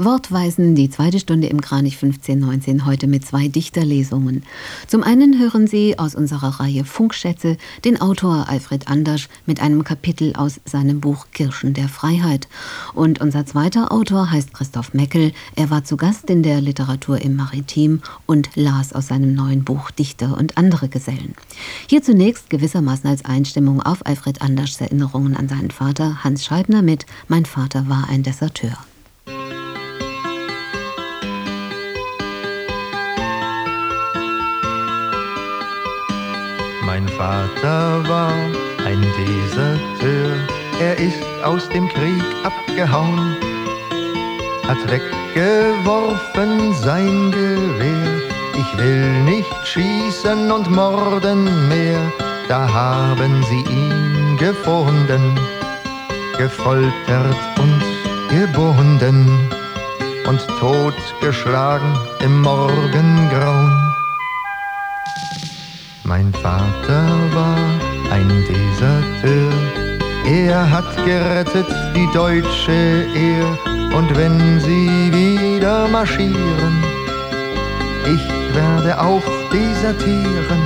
Wortweisen, die zweite Stunde im Kranich 1519, heute mit 2 Dichterlesungen. Zum einen hören Sie aus unserer Reihe Funkschätze den Autor Alfred Andersch mit einem Kapitel aus seinem Buch Kirschen der Freiheit. Und unser zweiter Autor heißt Christoph Meckel. Er war zu Gast in der Literatur im Maritim und las aus seinem neuen Buch Dichter und andere Gesellen. Hier zunächst gewissermaßen als Einstimmung auf Alfred Anderschs Erinnerungen an seinen Vater Hans Scheibner mit Mein Vater war ein Deserteur. Mein Vater war ein Deserteur, er ist aus dem Krieg abgehauen, hat weggeworfen sein Gewehr. Ich will nicht schießen und morden mehr, da haben sie ihn gefunden, gefoltert und gebunden und totgeschlagen im Morgengrauen. Mein Vater war ein Deserteur, er hat gerettet die deutsche Ehr. Und wenn sie wieder marschieren, ich werde auch desertieren.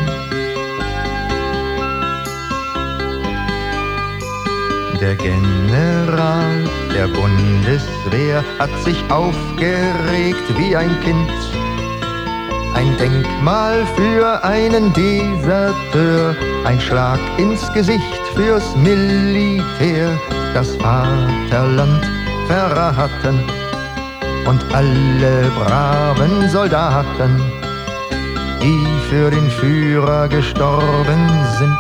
Der General der Bundeswehr hat sich aufgeregt wie ein Kind. Ein Denkmal für einen Deserteur, ein Schlag ins Gesicht fürs Militär, das Vaterland verraten und alle braven Soldaten, die für den Führer gestorben sind.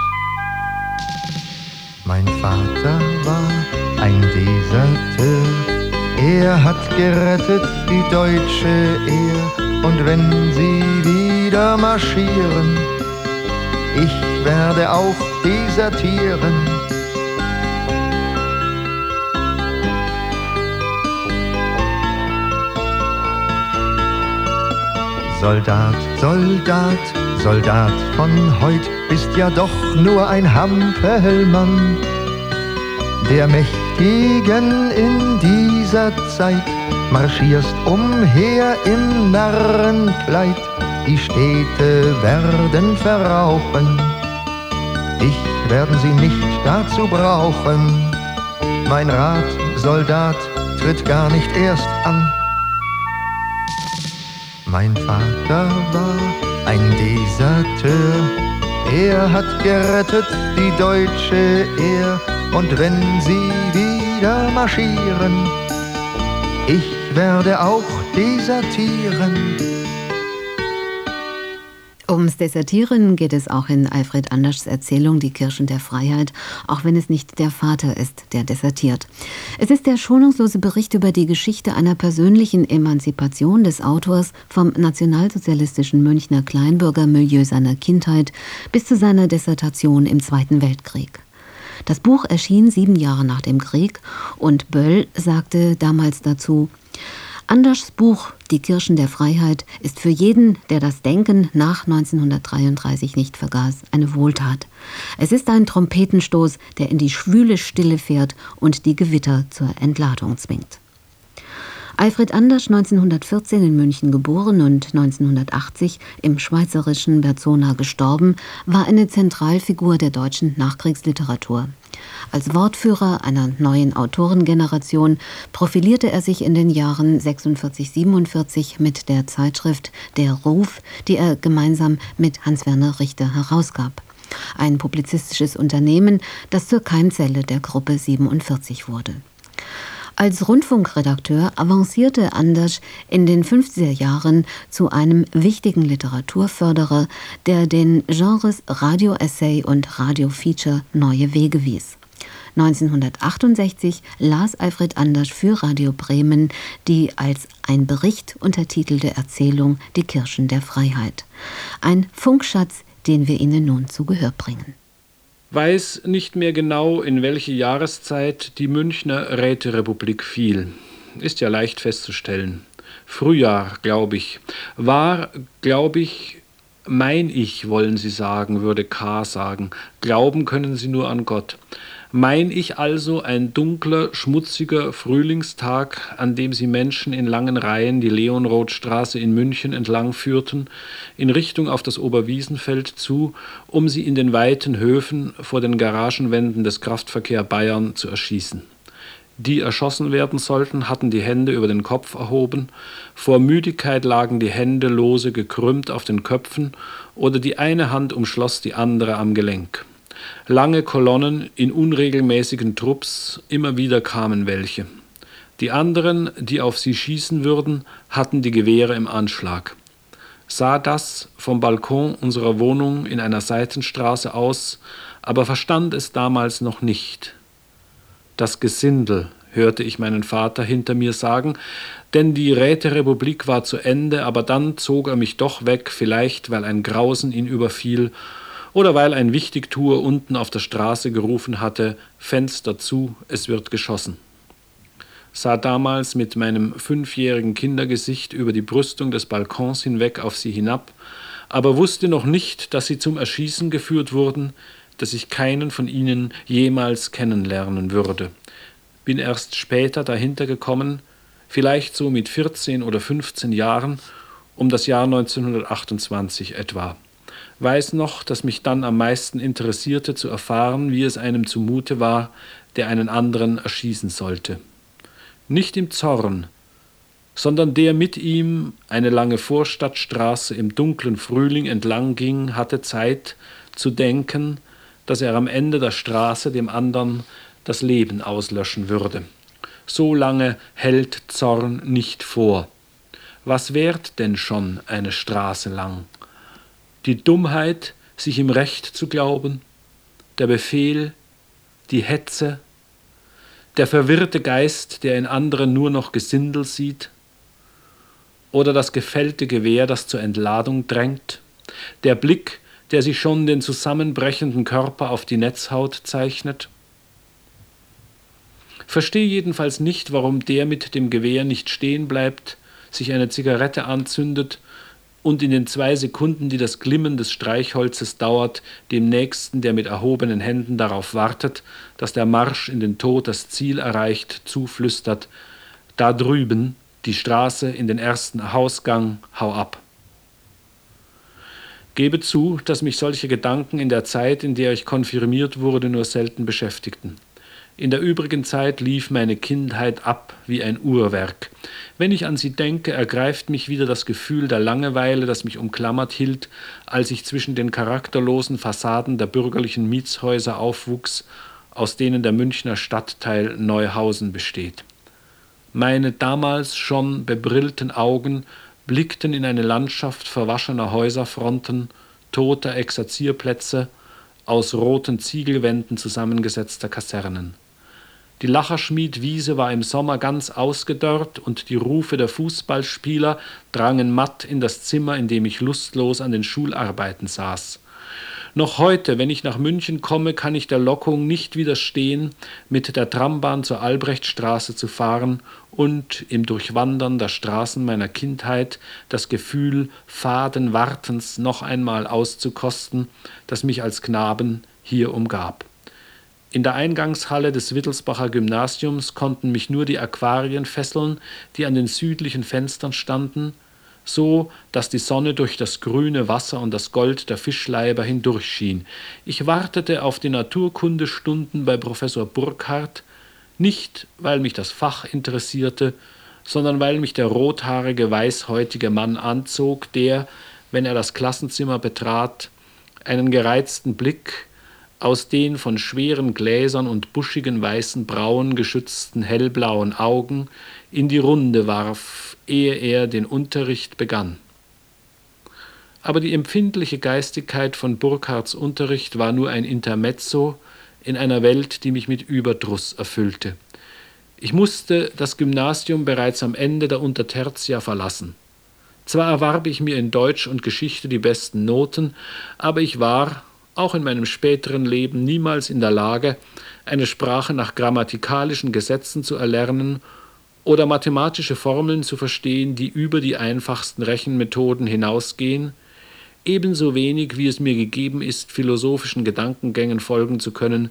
Mein Vater war ein Deserteur, er hat gerettet die deutsche Ehr. Und wenn sie wieder marschieren, ich werde auch desertieren. Soldat, Soldat, Soldat von heut, bist ja doch nur ein Hampelmann. Der Mächtigen in dieser Zeit marschierst umher im Narrenkleid. Die Städte werden verrauchen, dich werden sie nicht dazu brauchen. Mein Rat, Soldat, tritt gar nicht erst an. Mein Vater war ein Deserteur, er hat gerettet die deutsche Ehr. Und wenn sie wieder marschieren, ich werde auch desertieren. Ums Desertieren geht es auch in Alfred Anderschs Erzählung Die Kirschen der Freiheit, auch wenn es nicht der Vater ist, der desertiert. Es ist der schonungslose Bericht über die Geschichte einer persönlichen Emanzipation des Autors vom nationalsozialistischen Münchner Kleinbürgermilieu seiner Kindheit bis zu seiner Dissertation im Zweiten Weltkrieg. Das Buch erschien 7 Jahre nach dem Krieg und Böll sagte damals dazu: Anderschs Buch Die Kirschen der Freiheit ist für jeden, der das Denken nach 1933 nicht vergaß, eine Wohltat. Es ist ein Trompetenstoß, der in die schwüle Stille fährt und die Gewitter zur Entladung zwingt. Alfred Andersch, 1914 in München geboren und 1980 im schweizerischen Berzona gestorben, war eine Zentralfigur der deutschen Nachkriegsliteratur. Als Wortführer einer neuen Autorengeneration profilierte er sich in den Jahren 46-47 mit der Zeitschrift Der Ruf, die er gemeinsam mit Hans-Werner Richter herausgab. Ein publizistisches Unternehmen, das zur Keimzelle der Gruppe 47 wurde. Als Rundfunkredakteur avancierte Andersch in den 50er Jahren zu einem wichtigen Literaturförderer, der den Genres Radio-Essay und Radio-Feature neue Wege wies. 1968 las Alfred Andersch für Radio Bremen die als ein Bericht untertitelte Erzählung Die Kirschen der Freiheit. Ein Funkschatz, den wir Ihnen nun zu Gehör bringen. Weiß nicht mehr genau, in welche Jahreszeit die Münchner Räterepublik fiel. Ist ja leicht festzustellen. Frühjahr, glaube ich. War, glaube ich, mein Ich, wollen Sie sagen, würde K. sagen. Glauben können Sie nur an Gott. Mein ich also ein dunkler, schmutziger Frühlingstag, an dem sie Menschen in langen Reihen die Leonrothstraße in München entlang führten, in Richtung auf das Oberwiesenfeld zu, um sie in den weiten Höfen vor den Garagenwänden des Kraftverkehr Bayern zu erschießen. Die erschossen werden sollten, hatten die Hände über den Kopf erhoben, vor Müdigkeit lagen die Hände lose gekrümmt auf den Köpfen oder die eine Hand umschloss die andere am Gelenk. Lange Kolonnen in unregelmäßigen Trupps, immer wieder kamen welche. Die anderen, die auf sie schießen würden, hatten die Gewehre im Anschlag. Sah das vom Balkon unserer Wohnung in einer Seitenstraße aus, aber verstand es damals noch nicht. Das Gesindel, hörte ich meinen Vater hinter mir sagen, denn die Räterepublik war zu Ende, aber dann zog er mich doch weg, vielleicht weil ein Grausen ihn überfiel oder weil ein Wichtigtuer unten auf der Straße gerufen hatte, Fenster zu, es wird geschossen. Sah damals mit meinem 5-jährigen Kindergesicht über die Brüstung des Balkons hinweg auf sie hinab, aber wusste noch nicht, dass sie zum Erschießen geführt wurden, dass ich keinen von ihnen jemals kennenlernen würde. Bin erst später dahinter gekommen, vielleicht so mit 14 oder 15 Jahren, um das Jahr 1928 etwa. Weiß noch, dass mich dann am meisten interessierte zu erfahren, wie es einem zumute war, der einen anderen erschießen sollte. Nicht im Zorn, sondern der mit ihm eine lange Vorstadtstraße im dunklen Frühling entlang ging, hatte Zeit zu denken, dass er am Ende der Straße dem anderen das Leben auslöschen würde. So lange hält Zorn nicht vor. Was währt denn schon eine Straße lang? Die Dummheit, sich im Recht zu glauben, der Befehl, die Hetze, der verwirrte Geist, der in anderen nur noch Gesindel sieht, oder das gefällte Gewehr, das zur Entladung drängt, der Blick, der sich schon den zusammenbrechenden Körper auf die Netzhaut zeichnet. Verstehe jedenfalls nicht, warum der mit dem Gewehr nicht stehen bleibt, sich eine Zigarette anzündet und in den 2 Sekunden, die das Glimmen des Streichholzes dauert, dem Nächsten, der mit erhobenen Händen darauf wartet, dass der Marsch in den Tod das Ziel erreicht, zuflüstert, da drüben, die Straße in den ersten Hausgang, hau ab. Gebe zu, dass mich solche Gedanken in der Zeit, in der ich konfirmiert wurde, nur selten beschäftigten. In der übrigen Zeit lief meine Kindheit ab wie ein Uhrwerk. Wenn ich an sie denke, ergreift mich wieder das Gefühl der Langeweile, das mich umklammert hielt, als ich zwischen den charakterlosen Fassaden der bürgerlichen Mietshäuser aufwuchs, aus denen der Münchner Stadtteil Neuhausen besteht. Meine damals schon bebrillten Augen blickten in eine Landschaft verwaschener Häuserfronten, toter Exerzierplätze, aus roten Ziegelwänden zusammengesetzter Kasernen. Die Lacherschmiedwiese war im Sommer ganz ausgedörrt und die Rufe der Fußballspieler drangen matt in das Zimmer, in dem ich lustlos an den Schularbeiten saß. Noch heute, wenn ich nach München komme, kann ich der Lockung nicht widerstehen, mit der Trambahn zur Albrechtstraße zu fahren und im Durchwandern der Straßen meiner Kindheit das Gefühl faden Wartens noch einmal auszukosten, das mich als Knaben hier umgab. In der Eingangshalle des Wittelsbacher Gymnasiums konnten mich nur die Aquarien fesseln, die an den südlichen Fenstern standen, so dass die Sonne durch das grüne Wasser und das Gold der Fischleiber hindurchschien. Ich wartete auf die Naturkundestunden bei Professor Burkhardt, nicht weil mich das Fach interessierte, sondern weil mich der rothaarige, weißhäutige Mann anzog, der, wenn er das Klassenzimmer betrat, einen gereizten Blick aus den von schweren Gläsern und buschigen weißen Brauen geschützten hellblauen Augen in die Runde warf, ehe er den Unterricht begann. Aber die empfindliche Geistigkeit von Burkhardts Unterricht war nur ein Intermezzo in einer Welt, die mich mit Überdruss erfüllte. Ich musste das Gymnasium bereits am Ende der Untertertia verlassen. Zwar erwarb ich mir in Deutsch und Geschichte die besten Noten, aber ich war, auch in meinem späteren Leben, niemals in der Lage, eine Sprache nach grammatikalischen Gesetzen zu erlernen oder mathematische Formeln zu verstehen, die über die einfachsten Rechenmethoden hinausgehen, ebenso wenig wie es mir gegeben ist, philosophischen Gedankengängen folgen zu können,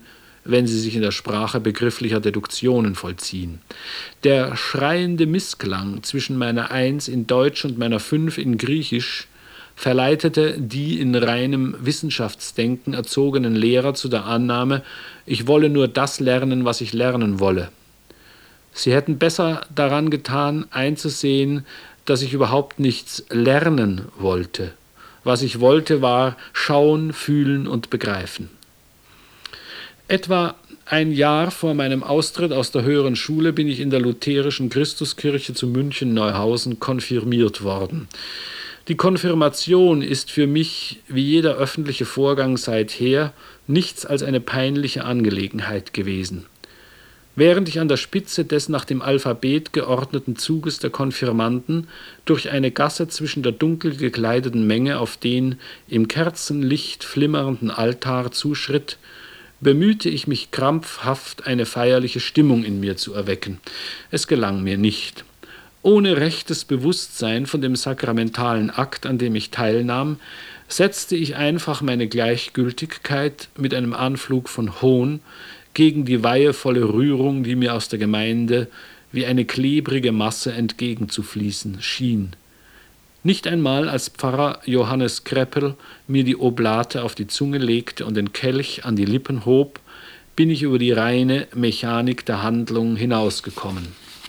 wenn sie sich in der Sprache begrifflicher Deduktionen vollziehen. Der schreiende Missklang zwischen meiner 1 in Deutsch und meiner 5 in Griechisch verleitete die in reinem Wissenschaftsdenken erzogenen Lehrer zu der Annahme, ich wolle nur das lernen, was ich lernen wolle. Sie hätten besser daran getan, einzusehen, dass ich überhaupt nichts lernen wollte. Was ich wollte, war schauen, fühlen und begreifen. Etwa ein Jahr vor meinem Austritt aus der höheren Schule bin ich in der lutherischen Christuskirche zu München-Neuhausen konfirmiert worden. Die Konfirmation ist für mich, wie jeder öffentliche Vorgang seither, nichts als eine peinliche Angelegenheit gewesen. Während ich an der Spitze des nach dem Alphabet geordneten Zuges der Konfirmanden durch eine Gasse zwischen der dunkel gekleideten Menge auf den im Kerzenlicht flimmernden Altar zuschritt, bemühte ich mich krampfhaft, eine feierliche Stimmung in mir zu erwecken. Es gelang mir nicht. Ohne rechtes Bewusstsein von dem sakramentalen Akt, an dem ich teilnahm, setzte ich einfach meine Gleichgültigkeit mit einem Anflug von Hohn gegen die weihevolle Rührung, die mir aus der Gemeinde wie eine klebrige Masse entgegenzufließen schien. Nicht einmal als Pfarrer Johannes Kreppel mir die Oblate auf die Zunge legte und den Kelch an die Lippen hob, bin ich über die reine Mechanik der Handlung hinausgekommen.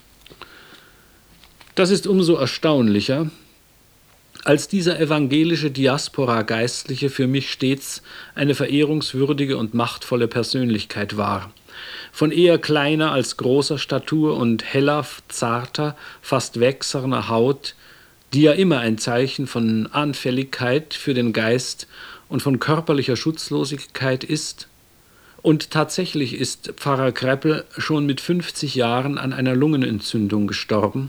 Das ist umso erstaunlicher, als dieser evangelische Diaspora-Geistliche für mich stets eine verehrungswürdige und machtvolle Persönlichkeit war. Von eher kleiner als großer Statur und heller, zarter, fast wächserner Haut, die ja immer ein Zeichen von Anfälligkeit für den Geist und von körperlicher Schutzlosigkeit ist. Und tatsächlich ist Pfarrer Kreppel schon mit 50 Jahren an einer Lungenentzündung gestorben,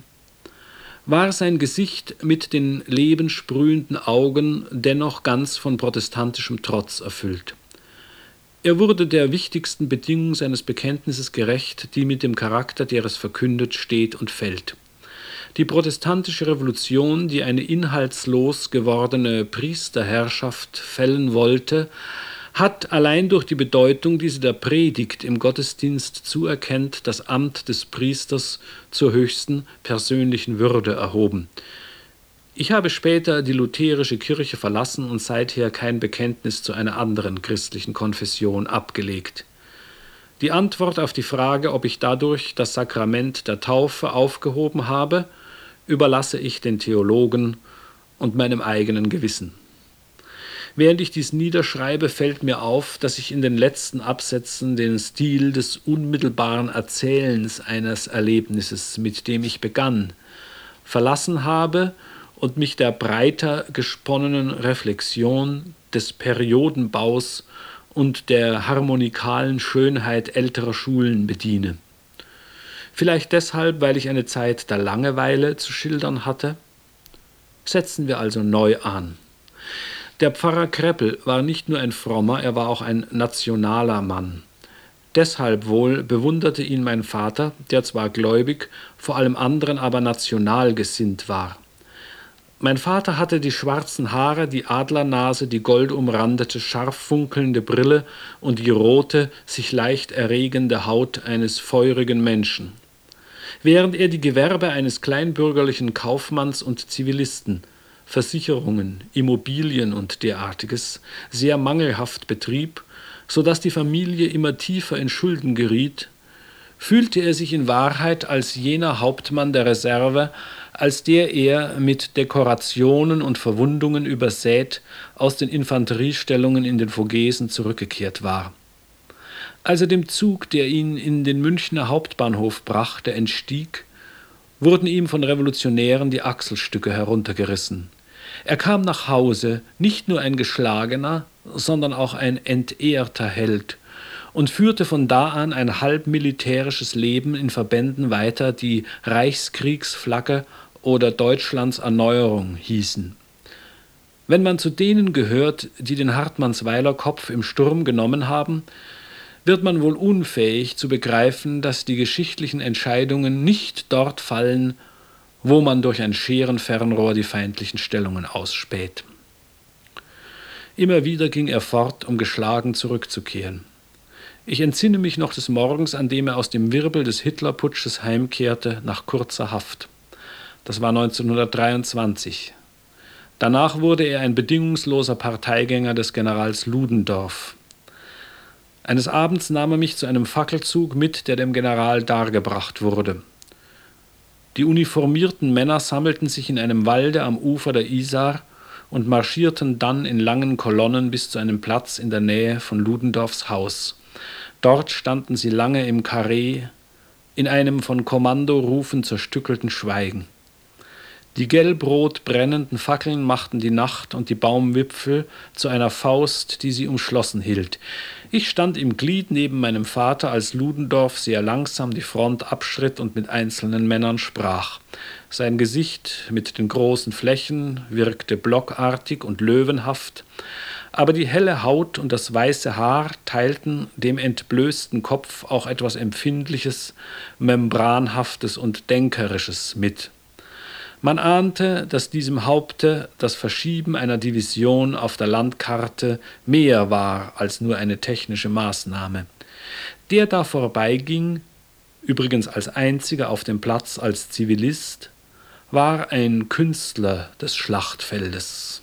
war sein Gesicht mit den lebenssprühenden Augen dennoch ganz von protestantischem Trotz erfüllt. Er wurde der wichtigsten Bedingung seines Bekenntnisses gerecht, die mit dem Charakter, der es verkündet, steht und fällt. Die protestantische Revolution, die eine inhaltslos gewordene Priesterherrschaft fällen wollte, hat allein durch die Bedeutung, die sie der Predigt im Gottesdienst zuerkennt, das Amt des Priesters zur höchsten persönlichen Würde erhoben. Ich habe später die lutherische Kirche verlassen und seither kein Bekenntnis zu einer anderen christlichen Konfession abgelegt. Die Antwort auf die Frage, ob ich dadurch das Sakrament der Taufe aufgehoben habe, überlasse ich den Theologen und meinem eigenen Gewissen. Während ich dies niederschreibe, fällt mir auf, dass ich in den letzten Absätzen den Stil des unmittelbaren Erzählens eines Erlebnisses, mit dem ich begann, verlassen habe und mich der breiter gesponnenen Reflexion des Periodenbaus und der harmonikalen Schönheit älterer Schulen bediene. Vielleicht deshalb, weil ich eine Zeit der Langeweile zu schildern hatte. Setzen wir also neu an. Der Pfarrer Kreppel war nicht nur ein frommer, er war auch ein nationaler Mann. Deshalb wohl bewunderte ihn mein Vater, der zwar gläubig, vor allem anderen aber national gesinnt war. Mein Vater hatte die schwarzen Haare, die Adlernase, die goldumrandete, scharf funkelnde Brille und die rote, sich leicht erregende Haut eines feurigen Menschen. Während er die Gewerbe eines kleinbürgerlichen Kaufmanns und Zivilisten, Versicherungen, Immobilien und derartiges, sehr mangelhaft betrieb, so dass die Familie immer tiefer in Schulden geriet, fühlte er sich in Wahrheit als jener Hauptmann der Reserve, als der er mit Dekorationen und Verwundungen übersät aus den Infanteriestellungen in den Vogesen zurückgekehrt war. Als er dem Zug, der ihn in den Münchner Hauptbahnhof brachte, entstieg, wurden ihm von Revolutionären die Achselstücke heruntergerissen. Er kam nach Hause, nicht nur ein geschlagener, sondern auch ein entehrter Held und führte von da an ein halb militärisches Leben in Verbänden weiter, die Reichskriegsflagge oder Deutschlands Erneuerung hießen. Wenn man zu denen gehört, die den Hartmannsweiler Kopf im Sturm genommen haben, wird man wohl unfähig zu begreifen, dass die geschichtlichen Entscheidungen nicht dort fallen, wo man durch ein Scherenfernrohr die feindlichen Stellungen ausspäht. Immer wieder ging er fort, um geschlagen zurückzukehren. Ich entsinne mich noch des Morgens, an dem er aus dem Wirbel des Hitlerputsches heimkehrte nach kurzer Haft. Das war 1923. Danach wurde er ein bedingungsloser Parteigänger des Generals Ludendorff. Eines Abends nahm er mich zu einem Fackelzug mit, der dem General dargebracht wurde. Die uniformierten Männer sammelten sich in einem Walde am Ufer der Isar und marschierten dann in langen Kolonnen bis zu einem Platz in der Nähe von Ludendorffs Haus. Dort standen sie lange im Karree, in einem von Kommandorufen zerstückelten Schweigen. Die gelb-rot brennenden Fackeln machten die Nacht und die Baumwipfel zu einer Faust, die sie umschlossen hielt. Ich stand im Glied neben meinem Vater, als Ludendorff sehr langsam die Front abschritt und mit einzelnen Männern sprach. Sein Gesicht mit den großen Flächen wirkte blockartig und löwenhaft, aber die helle Haut und das weiße Haar teilten dem entblößten Kopf auch etwas Empfindliches, Membranhaftes und Denkerisches mit. Man ahnte, dass diesem Haupte das Verschieben einer Division auf der Landkarte mehr war als nur eine technische Maßnahme. Der da vorbeiging, übrigens als einziger auf dem Platz als Zivilist, war ein Künstler des Schlachtfeldes.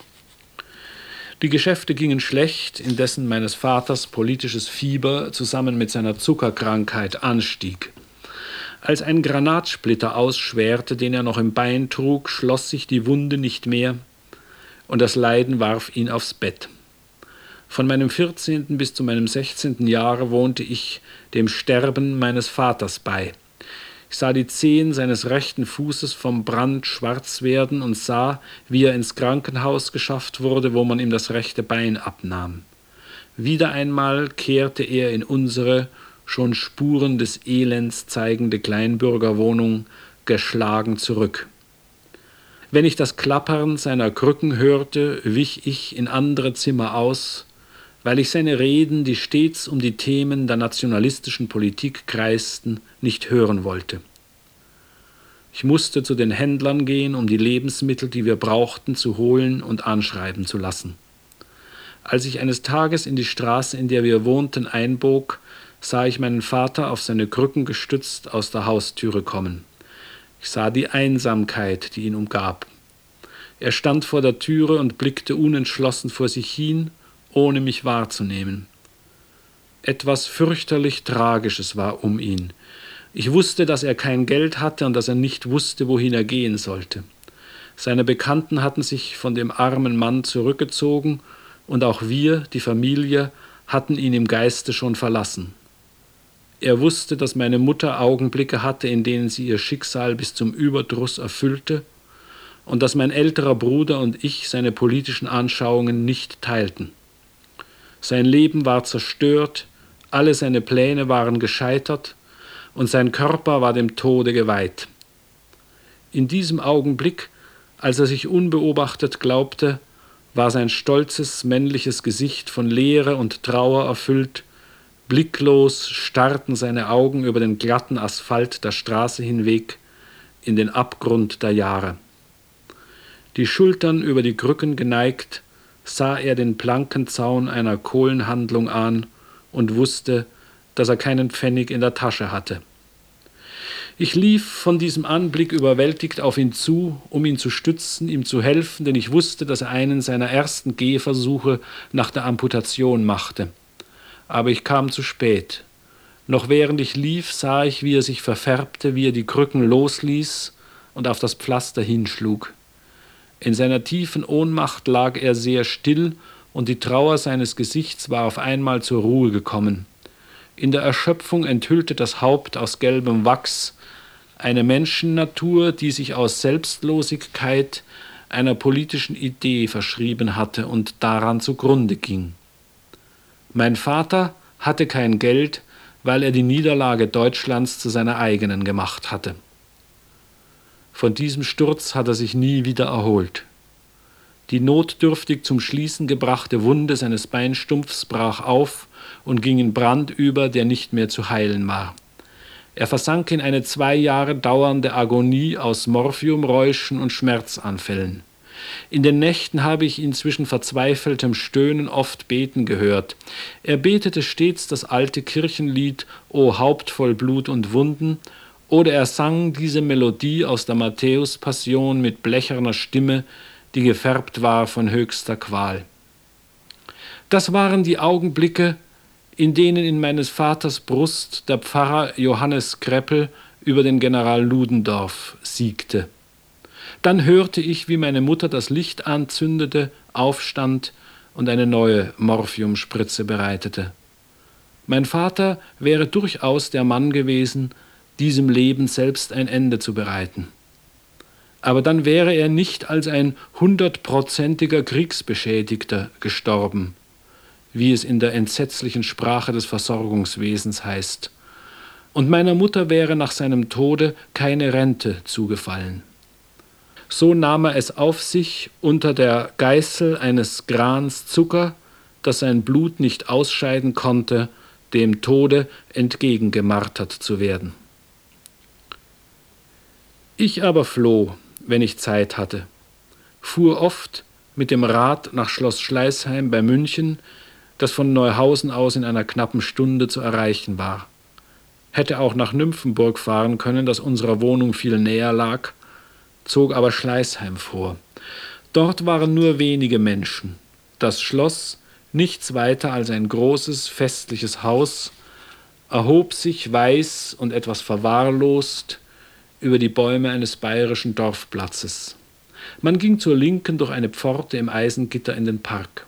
Die Geschäfte gingen schlecht, indessen meines Vaters politisches Fieber zusammen mit seiner Zuckerkrankheit anstieg. Als ein Granatsplitter ausschwerte, den er noch im Bein trug, schloss sich die Wunde nicht mehr und das Leiden warf ihn aufs Bett. Von meinem 14. bis zu meinem 16. Jahre wohnte ich dem Sterben meines Vaters bei. Ich sah die Zehen seines rechten Fußes vom Brand schwarz werden und sah, wie er ins Krankenhaus geschafft wurde, wo man ihm das rechte Bein abnahm. Wieder einmal kehrte er in unsere schon Spuren des Elends zeigende Kleinbürgerwohnung geschlagen zurück. Wenn ich das Klappern seiner Krücken hörte, wich ich in andere Zimmer aus, weil ich seine Reden, die stets um die Themen der nationalistischen Politik kreisten, nicht hören wollte. Ich musste zu den Händlern gehen, um die Lebensmittel, die wir brauchten, zu holen und anschreiben zu lassen. Als ich eines Tages in die Straße, in der wir wohnten, einbog, sah ich meinen Vater auf seine Krücken gestützt aus der Haustüre kommen. Ich sah die Einsamkeit, die ihn umgab. Er stand vor der Türe und blickte unentschlossen vor sich hin, ohne mich wahrzunehmen. Etwas fürchterlich Tragisches war um ihn. Ich wusste, dass er kein Geld hatte und dass er nicht wusste, wohin er gehen sollte. Seine Bekannten hatten sich von dem armen Mann zurückgezogen und auch wir, die Familie, hatten ihn im Geiste schon verlassen. Er wusste, dass meine Mutter Augenblicke hatte, in denen sie ihr Schicksal bis zum Überdruss erfüllte und dass mein älterer Bruder und ich seine politischen Anschauungen nicht teilten. Sein Leben war zerstört, alle seine Pläne waren gescheitert und sein Körper war dem Tode geweiht. In diesem Augenblick, als er sich unbeobachtet glaubte, war sein stolzes männliches Gesicht von Leere und Trauer erfüllt. Blicklos starrten seine Augen über den glatten Asphalt der Straße hinweg in den Abgrund der Jahre. Die Schultern über die Krücken geneigt, sah er den Plankenzaun einer Kohlenhandlung an und wusste, dass er keinen Pfennig in der Tasche hatte. Ich lief von diesem Anblick überwältigt auf ihn zu, um ihn zu stützen, ihm zu helfen, denn ich wusste, dass er einen seiner ersten Gehversuche nach der Amputation machte. Aber ich kam zu spät. Noch während ich lief, sah ich, wie er sich verfärbte, wie er die Krücken losließ und auf das Pflaster hinschlug. In seiner tiefen Ohnmacht lag er sehr still und die Trauer seines Gesichts war auf einmal zur Ruhe gekommen. In der Erschöpfung enthüllte das Haupt aus gelbem Wachs eine Menschennatur, die sich aus Selbstlosigkeit einer politischen Idee verschrieben hatte und daran zugrunde ging. Mein Vater hatte kein Geld, weil er die Niederlage Deutschlands zu seiner eigenen gemacht hatte. Von diesem Sturz hat er sich nie wieder erholt. Die notdürftig zum Schließen gebrachte Wunde seines Beinstumpfs brach auf und ging in Brand über, der nicht mehr zu heilen war. Er versank in eine 2 Jahre dauernde Agonie aus Morphiumräuschen und Schmerzanfällen. In den Nächten habe ich ihn zwischen verzweifeltem Stöhnen oft beten gehört. Er betete stets das alte Kirchenlied »O Haupt voll Blut und Wunden«, oder er sang diese Melodie aus der Matthäus-Passion mit blecherner Stimme, die gefärbt war von höchster Qual. Das waren die Augenblicke, in denen in meines Vaters Brust der Pfarrer Johannes Kreppel über den General Ludendorff siegte. Dann hörte ich, wie meine Mutter das Licht anzündete, aufstand und eine neue Morphiumspritze bereitete. Mein Vater wäre durchaus der Mann gewesen, diesem Leben selbst ein Ende zu bereiten. Aber dann wäre er nicht als ein 100%iger Kriegsbeschädigter gestorben, wie es in der entsetzlichen Sprache des Versorgungswesens heißt. Und meiner Mutter wäre nach seinem Tode keine Rente zugefallen. So nahm er es auf sich, unter der Geißel eines Grans Zucker, das sein Blut nicht ausscheiden konnte, dem Tode entgegengemartert zu werden. Ich aber floh, wenn ich Zeit hatte, fuhr oft mit dem Rad nach Schloss Schleißheim bei München, das von Neuhausen aus in einer knappen Stunde zu erreichen war. Hätte auch nach Nymphenburg fahren können, das unserer Wohnung viel näher lag, zog aber Schleißheim vor. Dort waren nur wenige Menschen. Das Schloss, nichts weiter als ein großes, festliches Haus, erhob sich weiß und etwas verwahrlost über die Bäume eines bayerischen Dorfplatzes. Man ging zur Linken durch eine Pforte im Eisengitter in den Park.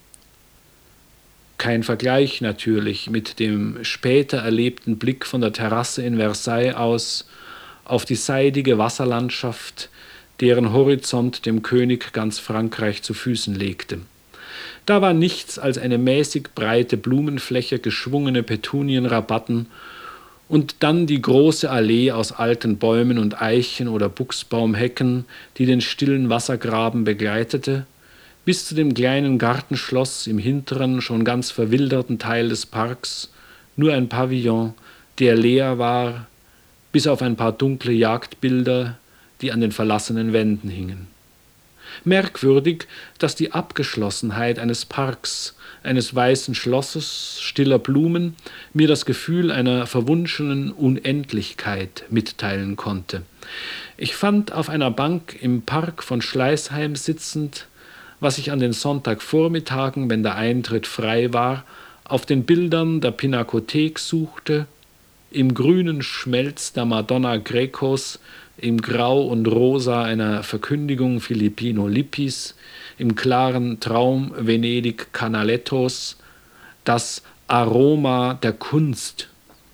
Kein Vergleich natürlich mit dem später erlebten Blick von der Terrasse in Versailles aus auf die seidige Wasserlandschaft, deren Horizont dem König ganz Frankreich zu Füßen legte. Da war nichts als eine mäßig breite Blumenfläche, geschwungene Petunienrabatten und dann die große Allee aus alten Bäumen und Eichen oder Buchsbaumhecken, die den stillen Wassergraben begleitete, bis zu dem kleinen Gartenschloss im hinteren, schon ganz verwilderten Teil des Parks, nur ein Pavillon, der leer war, bis auf ein paar dunkle Jagdbilder, die an den verlassenen Wänden hingen. Merkwürdig, dass die Abgeschlossenheit eines Parks, eines weißen Schlosses, stiller Blumen, mir das Gefühl einer verwunschenen Unendlichkeit mitteilen konnte. Ich fand auf einer Bank im Park von Schleißheim sitzend, was ich an den Sonntagvormittagen, wenn der Eintritt frei war, auf den Bildern der Pinakothek suchte, im grünen Schmelz der Madonna Grecos, im Grau und Rosa einer Verkündigung Filippino Lippis, im klaren Traum Venedig Canalettos, das Aroma der Kunst.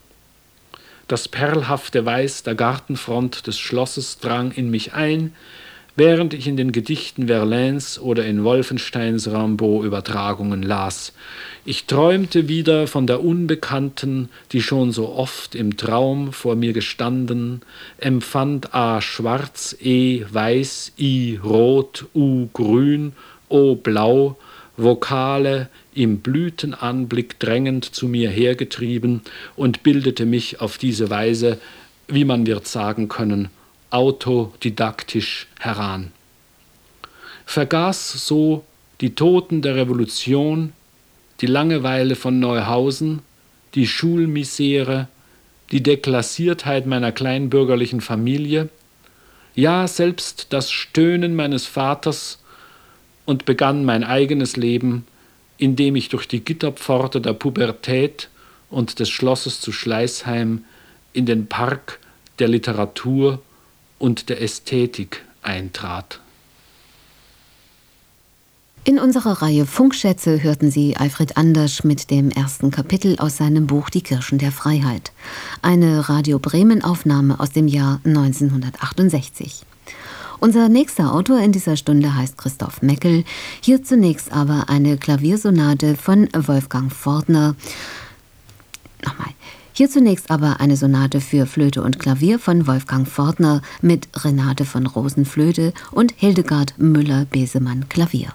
Das perlhafte Weiß der Gartenfront des Schlosses drang in mich ein, während ich in den Gedichten Verlaines oder in Wolfensteins Rimbaud-Übertragungen las. Ich träumte wieder von der Unbekannten, die schon so oft im Traum vor mir gestanden, empfand A schwarz, E weiß, I rot, U grün, O blau, Vokale im Blütenanblick drängend zu mir hergetrieben und bildete mich auf diese Weise, wie man wird sagen können, autodidaktisch heran. Vergaß so die Toten der Revolution, die Langeweile von Neuhausen, die Schulmisere, die Deklassiertheit meiner kleinbürgerlichen Familie, ja selbst das Stöhnen meines Vaters und begann mein eigenes Leben, indem ich durch die Gitterpforte der Pubertät und des Schlosses zu Schleißheim in den Park der Literatur und der Ästhetik eintrat. In unserer Reihe Funkschätze hörten Sie Alfred Andersch mit dem ersten Kapitel aus seinem Buch Die Kirschen der Freiheit. Eine Radio Bremen-Aufnahme aus dem Jahr 1968. Unser nächster Autor in dieser Stunde heißt Christoph Meckel. Hier zunächst aber eine Klaviersonate von Wolfgang Fortner. Hier zunächst aber eine Sonate für Flöte und Klavier von Wolfgang Fortner mit Renate von Rosen Flöte und Hildegard Müller-Besemann Klavier.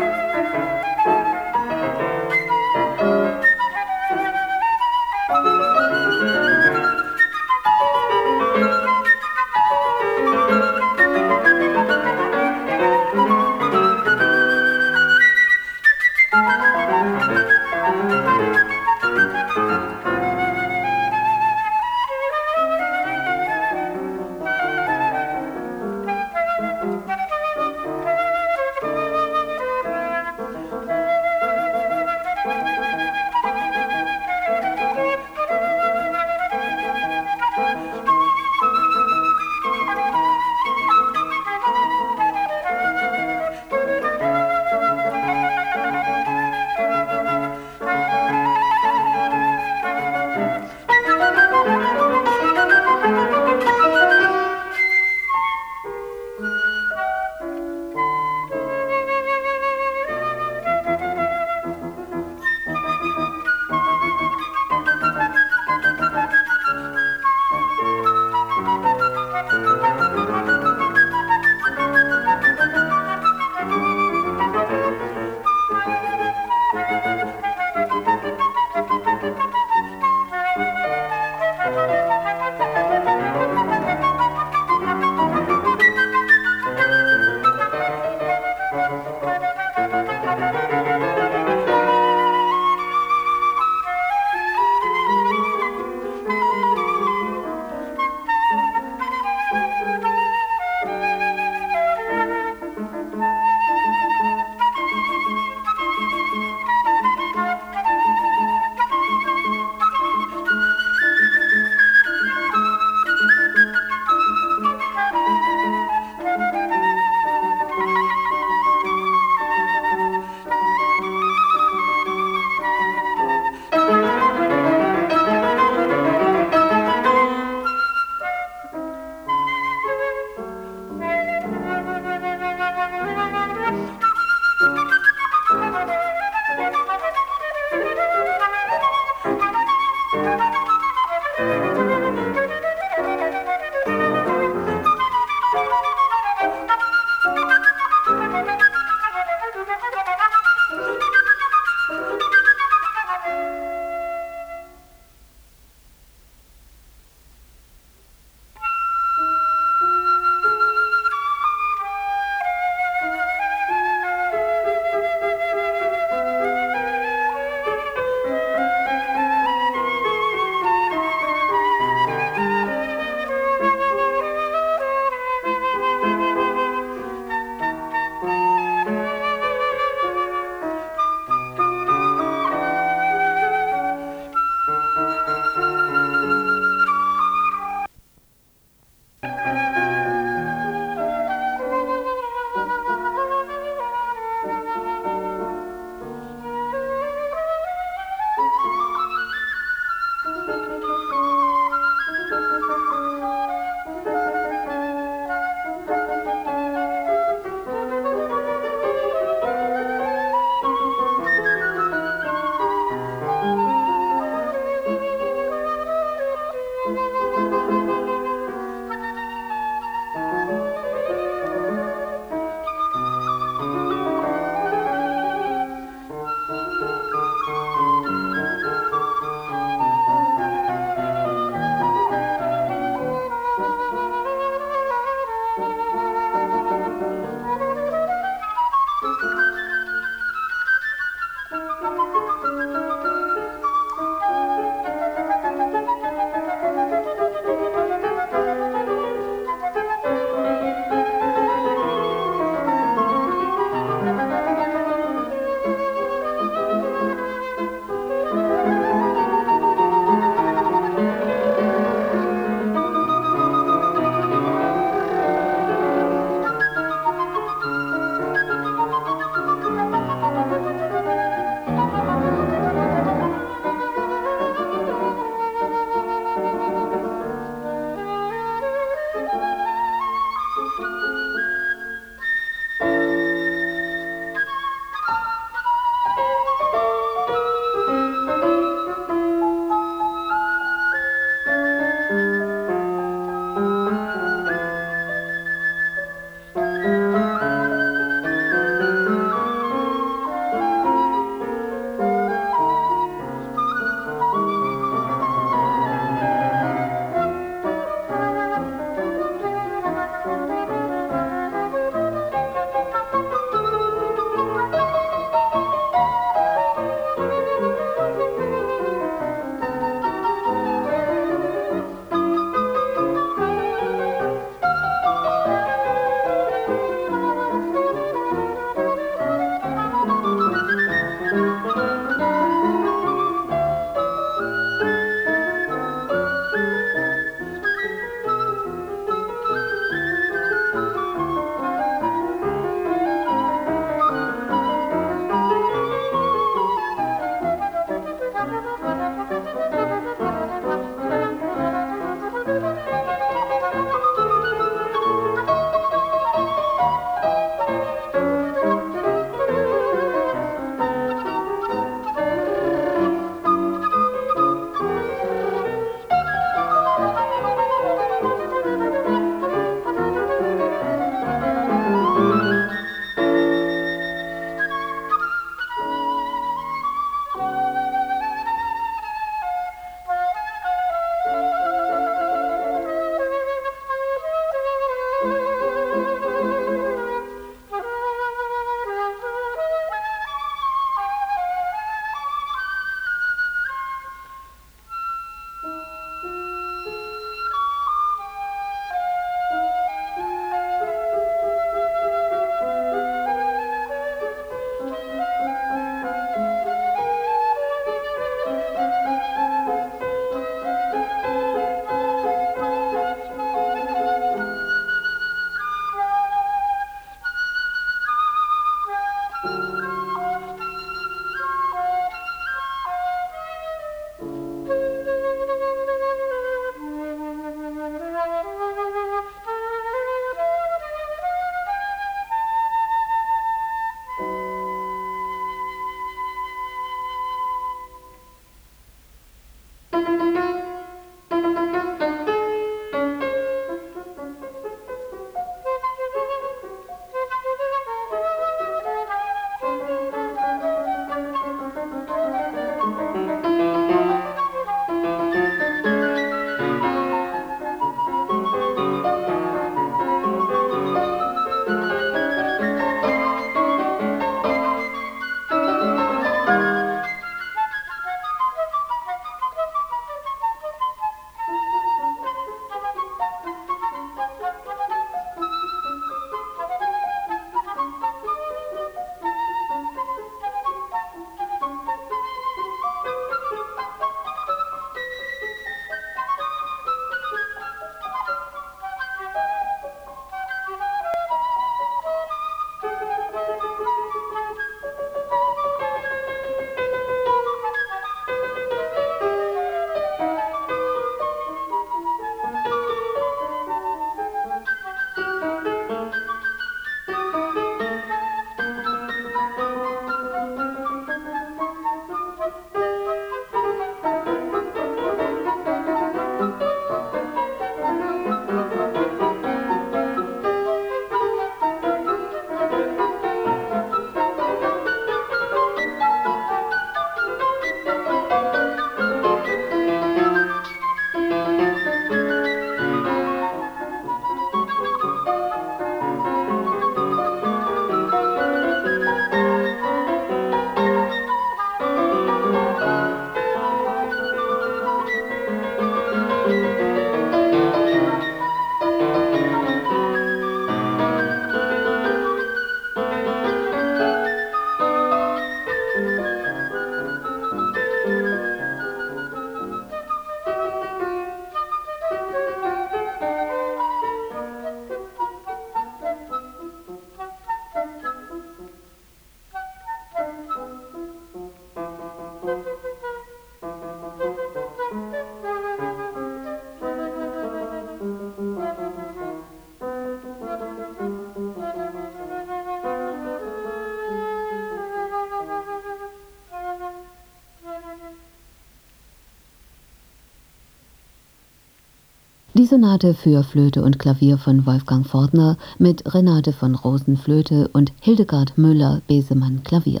Die Sonate für Flöte und Klavier von Wolfgang Fortner mit Renate von Rosen Flöte und Hildegard Müller-Besemann Klavier.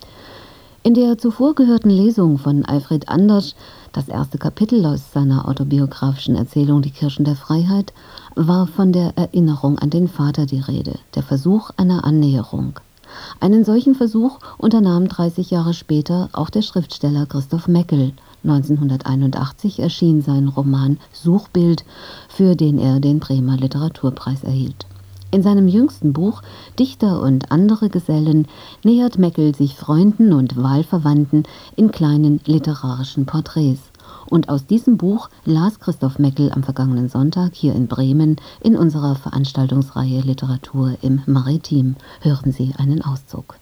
In der zuvor gehörten Lesung von Alfred Andersch, das erste Kapitel aus seiner autobiografischen Erzählung Die Kirschen der Freiheit, war von der Erinnerung an den Vater die Rede, der Versuch einer Annäherung. Einen solchen Versuch unternahm 30 Jahre später auch der Schriftsteller Christoph Meckel. 1981 erschien sein Roman Suchbild, für den er den Bremer Literaturpreis erhielt. In seinem jüngsten Buch Dichter und andere Gesellen nähert Meckel sich Freunden und Wahlverwandten in kleinen literarischen Porträts. Und aus diesem Buch las Christoph Meckel am vergangenen Sonntag hier in Bremen in unserer Veranstaltungsreihe Literatur im Maritim. Hören Sie einen Auszug.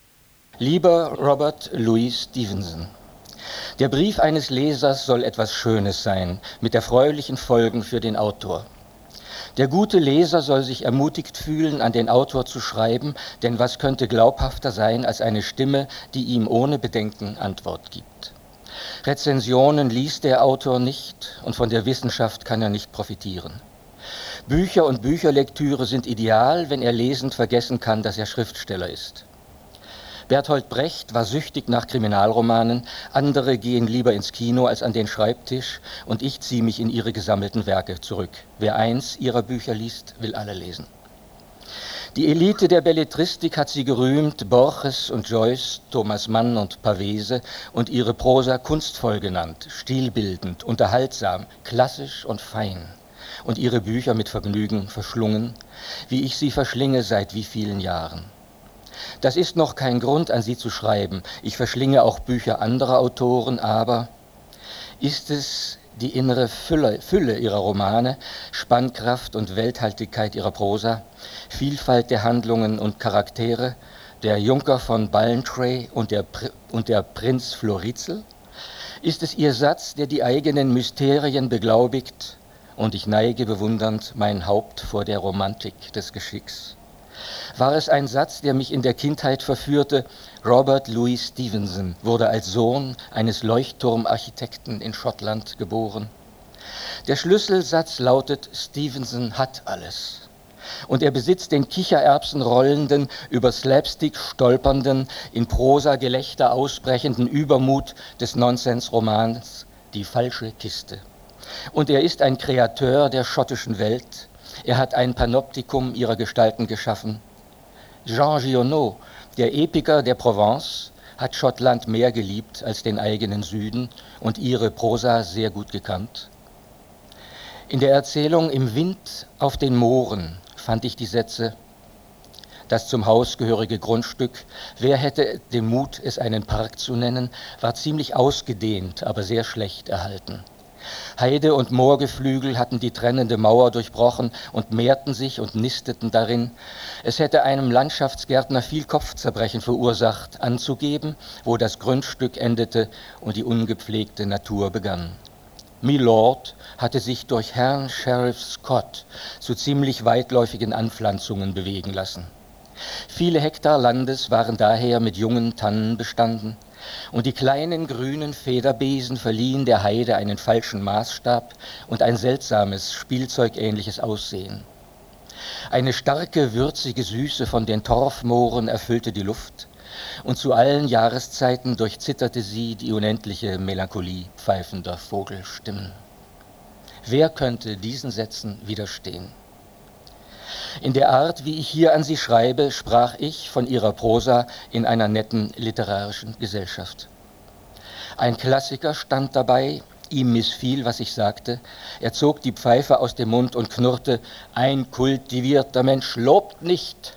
Lieber Robert Louis Stevenson, der Brief eines Lesers soll etwas Schönes sein, mit erfreulichen Folgen für den Autor. Der gute Leser soll sich ermutigt fühlen, an den Autor zu schreiben, denn was könnte glaubhafter sein als eine Stimme, die ihm ohne Bedenken Antwort gibt. Rezensionen liest der Autor nicht und von der Wissenschaft kann er nicht profitieren. Bücher und Bücherlektüre sind ideal, wenn er lesend vergessen kann, dass er Schriftsteller ist. Bertolt Brecht war süchtig nach Kriminalromanen, andere gehen lieber ins Kino als an den Schreibtisch und ich ziehe mich in ihre gesammelten Werke zurück. Wer eins ihrer Bücher liest, will alle lesen. Die Elite der Belletristik hat sie gerühmt, Borges und Joyce, Thomas Mann und Pavese und ihre Prosa kunstvoll genannt, stilbildend, unterhaltsam, klassisch und fein und ihre Bücher mit Vergnügen verschlungen, wie ich sie verschlinge seit wie vielen Jahren. Das ist noch kein Grund, an sie zu schreiben. Ich verschlinge auch Bücher anderer Autoren, aber ist es die innere Fülle ihrer Romane, Spannkraft und Welthaltigkeit ihrer Prosa, Vielfalt der Handlungen und Charaktere, der Junker von Ballantrae und der Prinz Florizel? Ist es ihr Satz, der die eigenen Mysterien beglaubigt, und ich neige bewundernd mein Haupt vor der Romantik des Geschicks? War es ein Satz, der mich in der Kindheit verführte? Robert Louis Stevenson wurde als Sohn eines Leuchtturmarchitekten in Schottland geboren. Der Schlüsselsatz lautet: Stevenson hat alles. Und er besitzt den Kichererbsen rollenden, über Slapstick stolpernden, in Prosa-Gelächter ausbrechenden Übermut des Nonsensromans Die falsche Kiste. Und er ist ein Kreateur der schottischen Welt. Er hat ein Panoptikum ihrer Gestalten geschaffen. Jean Giono, der Epiker der Provence, hat Schottland mehr geliebt als den eigenen Süden und ihre Prosa sehr gut gekannt. In der Erzählung Im Wind auf den Mooren fand ich die Sätze: Das zum Haus gehörige Grundstück, wer hätte den Mut, es einen Park zu nennen, war ziemlich ausgedehnt, aber sehr schlecht erhalten. Heide- und Moorgeflügel hatten die trennende Mauer durchbrochen und mehrten sich und nisteten darin. Es hätte einem Landschaftsgärtner viel Kopfzerbrechen verursacht, anzugeben, wo das Grundstück endete und die ungepflegte Natur begann. Milord hatte sich durch Herrn Sheriff Scott zu ziemlich weitläufigen Anpflanzungen bewegen lassen. Viele Hektar Landes waren daher mit jungen Tannen bestanden, und die kleinen grünen Federbesen verliehen der Heide einen falschen Maßstab und ein seltsames, spielzeugähnliches Aussehen. Eine starke, würzige Süße von den Torfmooren erfüllte die Luft, und zu allen Jahreszeiten durchzitterte sie die unendliche Melancholie pfeifender Vogelstimmen. Wer könnte diesen Sätzen widerstehen? In der Art, wie ich hier an sie schreibe, sprach ich von ihrer Prosa in einer netten literarischen Gesellschaft. Ein Klassiker stand dabei, ihm missfiel, was ich sagte. Er zog die Pfeife aus dem Mund und knurrte: Ein kultivierter Mensch lobt nicht.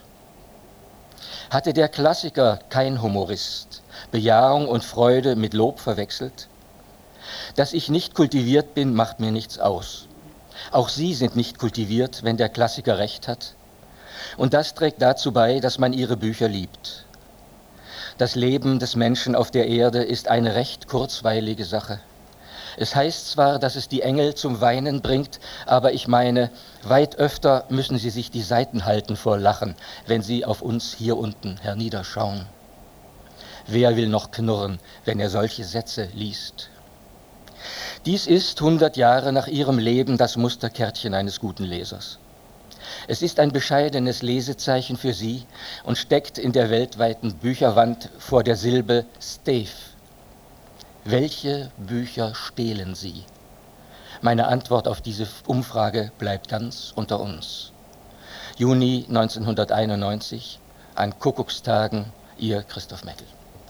Hatte der Klassiker, kein Humorist, Bejahung und Freude mit Lob verwechselt? Dass ich nicht kultiviert bin, macht mir nichts aus. Auch Sie sind nicht kultiviert, wenn der Klassiker recht hat. Und das trägt dazu bei, dass man Ihre Bücher liebt. Das Leben des Menschen auf der Erde ist eine recht kurzweilige Sache. Es heißt zwar, dass es die Engel zum Weinen bringt, aber ich meine, weit öfter müssen sie sich die Seiten halten vor Lachen, wenn sie auf uns hier unten herniederschauen. Wer will noch knurren, wenn er solche Sätze liest? Dies ist 100 Jahre nach ihrem Leben das Musterkärtchen eines guten Lesers. Es ist ein bescheidenes Lesezeichen für sie und steckt in der weltweiten Bücherwand vor der Silbe Stave. Welche Bücher stehlen Sie? Meine Antwort auf diese Umfrage bleibt ganz unter uns. Juni 1991, an Kuckuckstagen, Ihr Christoph Meckel.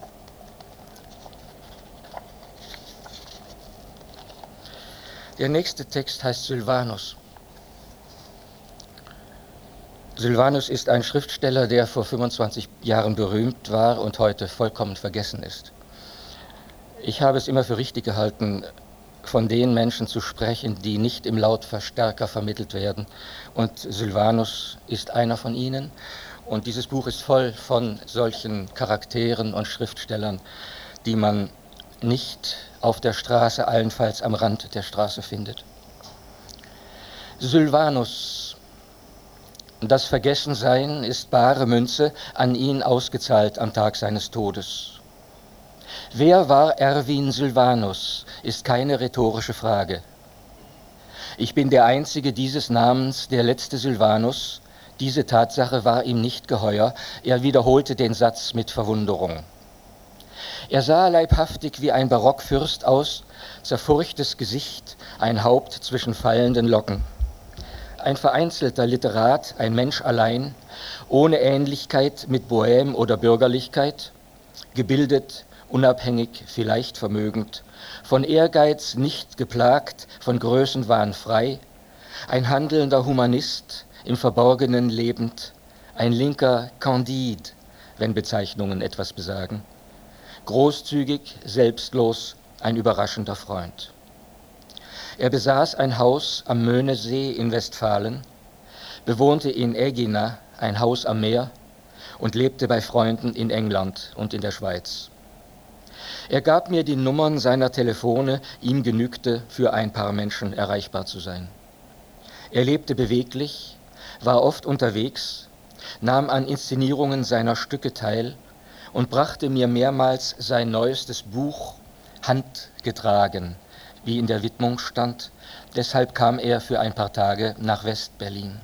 Der nächste Text heißt Sylvanus. Sylvanus ist ein Schriftsteller, der vor 25 Jahren berühmt war und heute vollkommen vergessen ist. Ich habe es immer für richtig gehalten, von den Menschen zu sprechen, die nicht im Lautverstärker vermittelt werden. Und Sylvanus ist einer von ihnen. Und dieses Buch ist voll von solchen Charakteren und Schriftstellern, die man nicht auf der Straße, allenfalls am Rand der Straße findet. Sylvanus. Das Vergessensein ist bare Münze, an ihn ausgezahlt am Tag seines Todes. Wer war Erwin Sylvanus, ist keine rhetorische Frage. Ich bin der Einzige dieses Namens, der letzte Sylvanus. Diese Tatsache war ihm nicht geheuer. Er wiederholte den Satz mit Verwunderung. Er sah leibhaftig wie ein Barockfürst aus, zerfurchtes Gesicht, ein Haupt zwischen fallenden Locken. Ein vereinzelter Literat, ein Mensch allein, ohne Ähnlichkeit mit Bohème oder Bürgerlichkeit, gebildet, unabhängig, vielleicht vermögend, von Ehrgeiz nicht geplagt, von Größenwahn frei, ein handelnder Humanist, im Verborgenen lebend, ein linker Candide, wenn Bezeichnungen etwas besagen, großzügig, selbstlos, ein überraschender Freund. Er besaß ein Haus am Möhnesee in Westfalen, bewohnte in Egina ein Haus am Meer und lebte bei Freunden in England und in der Schweiz. Er gab mir die Nummern seiner Telefone, ihm genügte, für ein paar Menschen erreichbar zu sein. Er lebte beweglich, war oft unterwegs, nahm an Inszenierungen seiner Stücke teil und brachte mir mehrmals sein neuestes Buch handgetragen, wie in der Widmung stand. Deshalb kam er für ein paar Tage nach West-Berlin.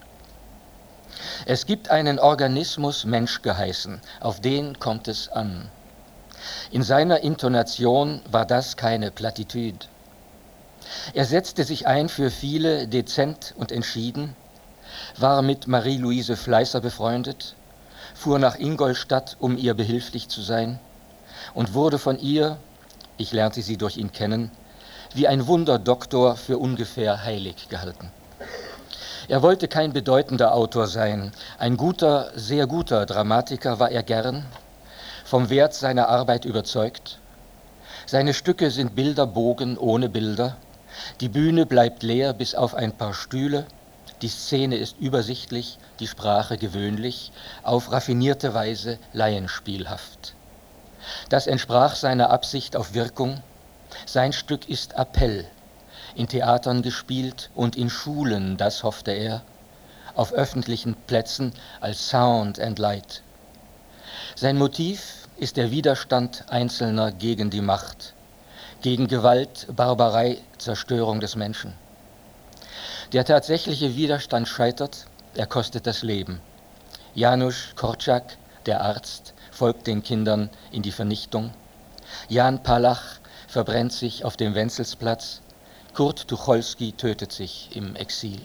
Es gibt einen Organismus Mensch geheißen, auf den kommt es an. In seiner Intonation war das keine Plattitüde. Er setzte sich ein für viele, dezent und entschieden, war mit Marie-Louise Fleißer befreundet, fuhr nach Ingolstadt, um ihr behilflich zu sein, und wurde von ihr, ich lernte sie durch ihn kennen, wie ein Wunderdoktor für ungefähr heilig gehalten. Er wollte kein bedeutender Autor sein, ein guter, sehr guter Dramatiker war er gern, vom Wert seiner Arbeit überzeugt. Seine Stücke sind Bilderbogen ohne Bilder, die Bühne bleibt leer bis auf ein paar Stühle, die Szene ist übersichtlich, die Sprache gewöhnlich, auf raffinierte Weise laienspielhaft. Das entsprach seiner Absicht auf Wirkung. Sein Stück ist Appell, in Theatern gespielt und in Schulen, das hoffte er, auf öffentlichen Plätzen als Sound and Light. Sein Motiv ist der Widerstand Einzelner gegen die Macht, gegen Gewalt, Barbarei, Zerstörung des Menschen. Der tatsächliche Widerstand scheitert, er kostet das Leben. Janusz Korczak, der Arzt, folgt den Kindern in die Vernichtung. Jan Palach verbrennt sich auf dem Wenzelsplatz. Kurt Tucholsky tötet sich im Exil.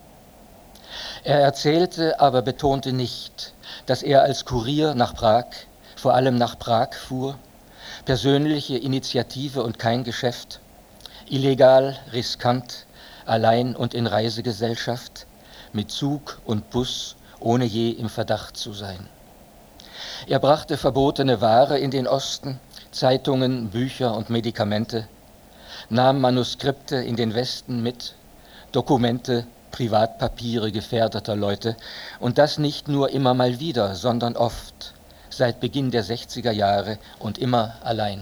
Er erzählte, aber betonte nicht, dass er als Kurier nach Prag, vor allem nach Prag fuhr, persönliche Initiative und kein Geschäft, illegal, riskant, allein und in Reisegesellschaft, mit Zug und Bus, ohne je im Verdacht zu sein. Er brachte verbotene Ware in den Osten, Zeitungen, Bücher und Medikamente, nahm Manuskripte in den Westen mit, Dokumente, Privatpapiere gefährdeter Leute, und das nicht nur immer mal wieder, sondern oft, seit Beginn der 60er Jahre und immer allein.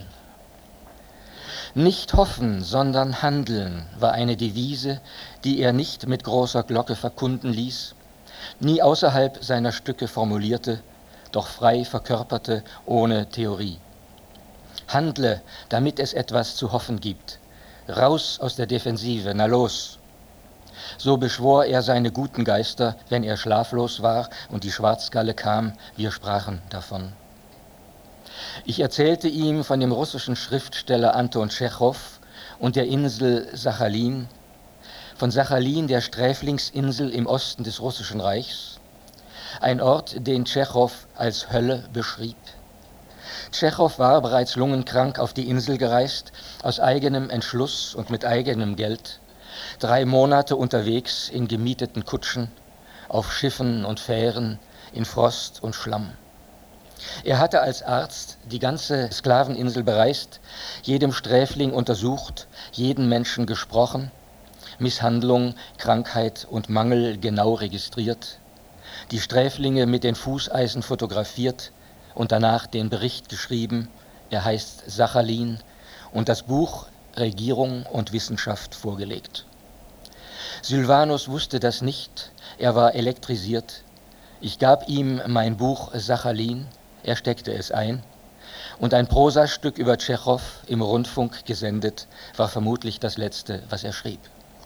Nicht hoffen, sondern handeln war eine Devise, die er nicht mit großer Glocke verkunden ließ, nie außerhalb seiner Stücke formulierte, doch frei verkörperte, ohne Theorie. Handle, damit es etwas zu hoffen gibt. raus aus der Defensive, na los. So beschwor er seine guten Geister, wenn er schlaflos war und die Schwarzgalle kam, wir sprachen davon. Ich erzählte ihm von dem russischen Schriftsteller Anton Tschechow und der Insel Sachalin, von Sachalin, der Sträflingsinsel im Osten des Russischen Reichs, ein Ort, den Tschechow als Hölle beschrieb. Tschechow war bereits lungenkrank auf die Insel gereist, aus eigenem Entschluss und mit eigenem Geld, 3 Monate unterwegs in gemieteten Kutschen, auf Schiffen und Fähren, in Frost und Schlamm. Er hatte als Arzt die ganze Sklaveninsel bereist, jedem Sträfling untersucht, jeden Menschen gesprochen, Misshandlung, Krankheit und Mangel genau registriert, die Sträflinge mit den Fußeisen fotografiert und danach den Bericht geschrieben, er heißt Sachalin, und das Buch Regierung und Wissenschaft vorgelegt. Sylvanus wusste das nicht, er war elektrisiert. Ich gab ihm mein Buch Sachalin, er steckte es ein, und ein Prosastück über Tschechow im Rundfunk gesendet, war vermutlich das letzte, was er schrieb.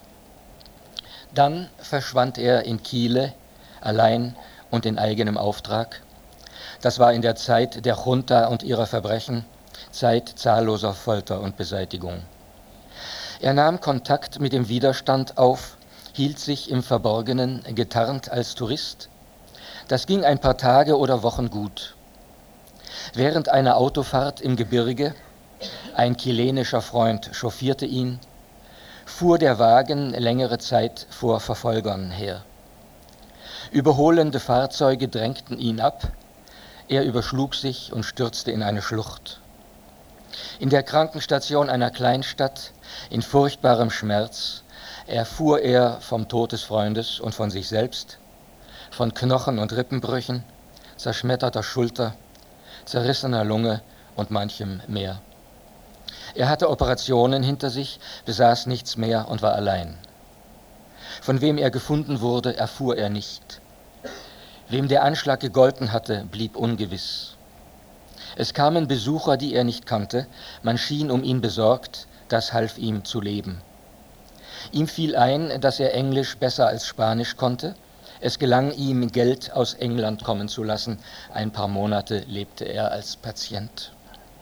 Dann verschwand er in Chile, allein und in eigenem Auftrag. Das war in der Zeit der Junta und ihrer Verbrechen, Zeit zahlloser Folter und Beseitigung. Er nahm Kontakt mit dem Widerstand auf, hielt sich im Verborgenen, getarnt als Tourist. Das ging ein paar Tage oder Wochen gut. Während einer Autofahrt im Gebirge, ein chilenischer Freund chauffierte ihn, fuhr der Wagen längere Zeit vor Verfolgern her. Überholende Fahrzeuge drängten ihn ab, er überschlug sich und stürzte in eine Schlucht. In der Krankenstation einer Kleinstadt, in furchtbarem Schmerz, erfuhr er vom Tod des Freundes und von sich selbst, von Knochen- und Rippenbrüchen, zerschmetterter Schulter, zerrissener Lunge und manchem mehr. Er hatte Operationen hinter sich, besaß nichts mehr und war allein. Von wem er gefunden wurde, erfuhr er nicht. Wem der Anschlag gegolten hatte, blieb ungewiss. Es kamen Besucher, die er nicht kannte, man schien um ihn besorgt, das half ihm zu leben. Ihm fiel ein, dass er Englisch besser als Spanisch konnte. Es gelang ihm, Geld aus England kommen zu lassen. Ein paar Monate lebte er als Patient.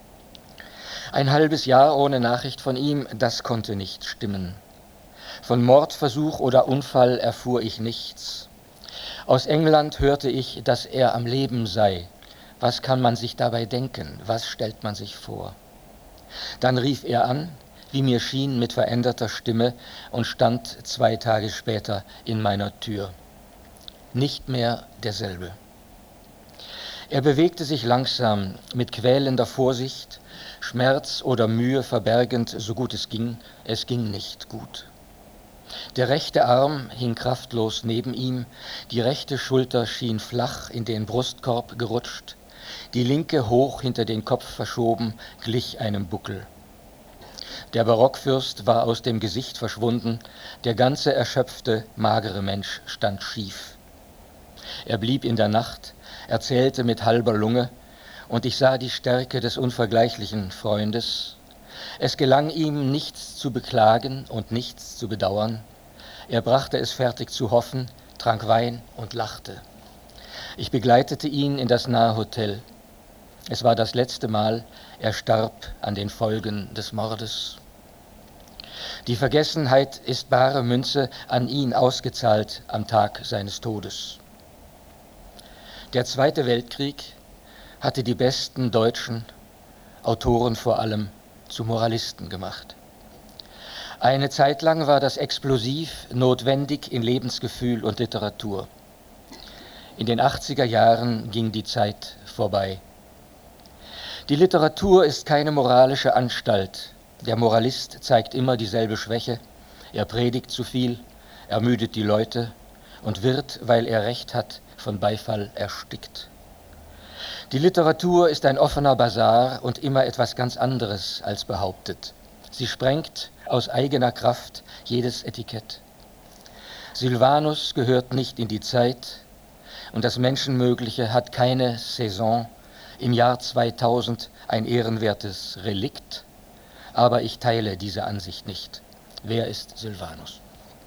Ein halbes Jahr ohne Nachricht von ihm, das konnte nicht stimmen. Von Mordversuch oder Unfall erfuhr ich nichts. Aus England hörte ich, dass er am Leben sei. Was kann man sich dabei denken? Was stellt man sich vor? Dann rief er an, wie mir schien, mit veränderter Stimme und stand 2 Tage später in meiner Tür. Nicht mehr derselbe. Er bewegte sich langsam, mit quälender Vorsicht, Schmerz oder Mühe verbergend, so gut es ging nicht gut. Der rechte Arm hing kraftlos neben ihm, die rechte Schulter schien flach in den Brustkorb gerutscht, die linke hoch hinter den Kopf verschoben, glich einem Buckel. Der Barockfürst war aus dem Gesicht verschwunden, der ganze erschöpfte, magere Mensch stand schief. Er blieb in der Nacht, erzählte mit halber Lunge, und ich sah die Stärke des unvergleichlichen Freundes. Es gelang ihm, nichts zu beklagen und nichts zu bedauern. Er brachte es fertig zu hoffen, trank Wein und lachte. Ich begleitete ihn in das nahe Hotel. Es war das letzte Mal, er starb an den Folgen des Mordes. Die Vergessenheit ist bare Münze, an ihn ausgezahlt am Tag seines Todes. Der Zweite Weltkrieg hatte die besten Deutschen, Autoren vor allem, zu Moralisten gemacht. Eine Zeit lang war das explosiv notwendig in Lebensgefühl und Literatur. In den 80er Jahren ging die Zeit vorbei. Die Literatur ist keine moralische Anstalt. Der Moralist zeigt immer dieselbe Schwäche. Er predigt zu viel, ermüdet die Leute und wird, weil er Recht hat, von Beifall erstickt. Die Literatur ist ein offener Basar und immer etwas ganz anderes als behauptet. Sie sprengt aus eigener Kraft jedes Etikett. Sylvanus gehört nicht in die Zeit und das Menschenmögliche hat keine Saison, im Jahr 2000 ein ehrenwertes Relikt, aber ich teile diese Ansicht nicht. Wer ist Sylvanus?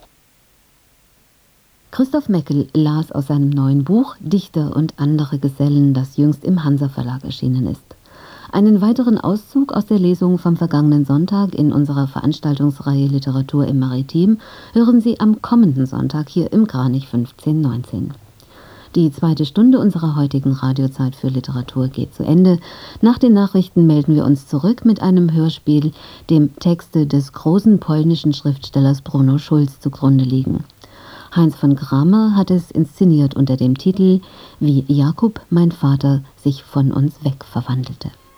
Christoph Meckel las aus seinem neuen Buch Dichter und andere Gesellen, das jüngst im Hansa Verlag erschienen ist. Einen weiteren Auszug aus der Lesung vom vergangenen Sonntag in unserer Veranstaltungsreihe Literatur im Maritim hören Sie am kommenden Sonntag hier im Kranich 1519. Die zweite Stunde unserer heutigen Radiozeit für Literatur geht zu Ende. Nach den Nachrichten melden wir uns zurück mit einem Hörspiel, dem Texte des großen polnischen Schriftstellers Bruno Schulz zugrunde liegen. Heinz von Kramer hat es inszeniert unter dem Titel »Wie Jakub, mein Vater, sich von uns weg verwandelte«.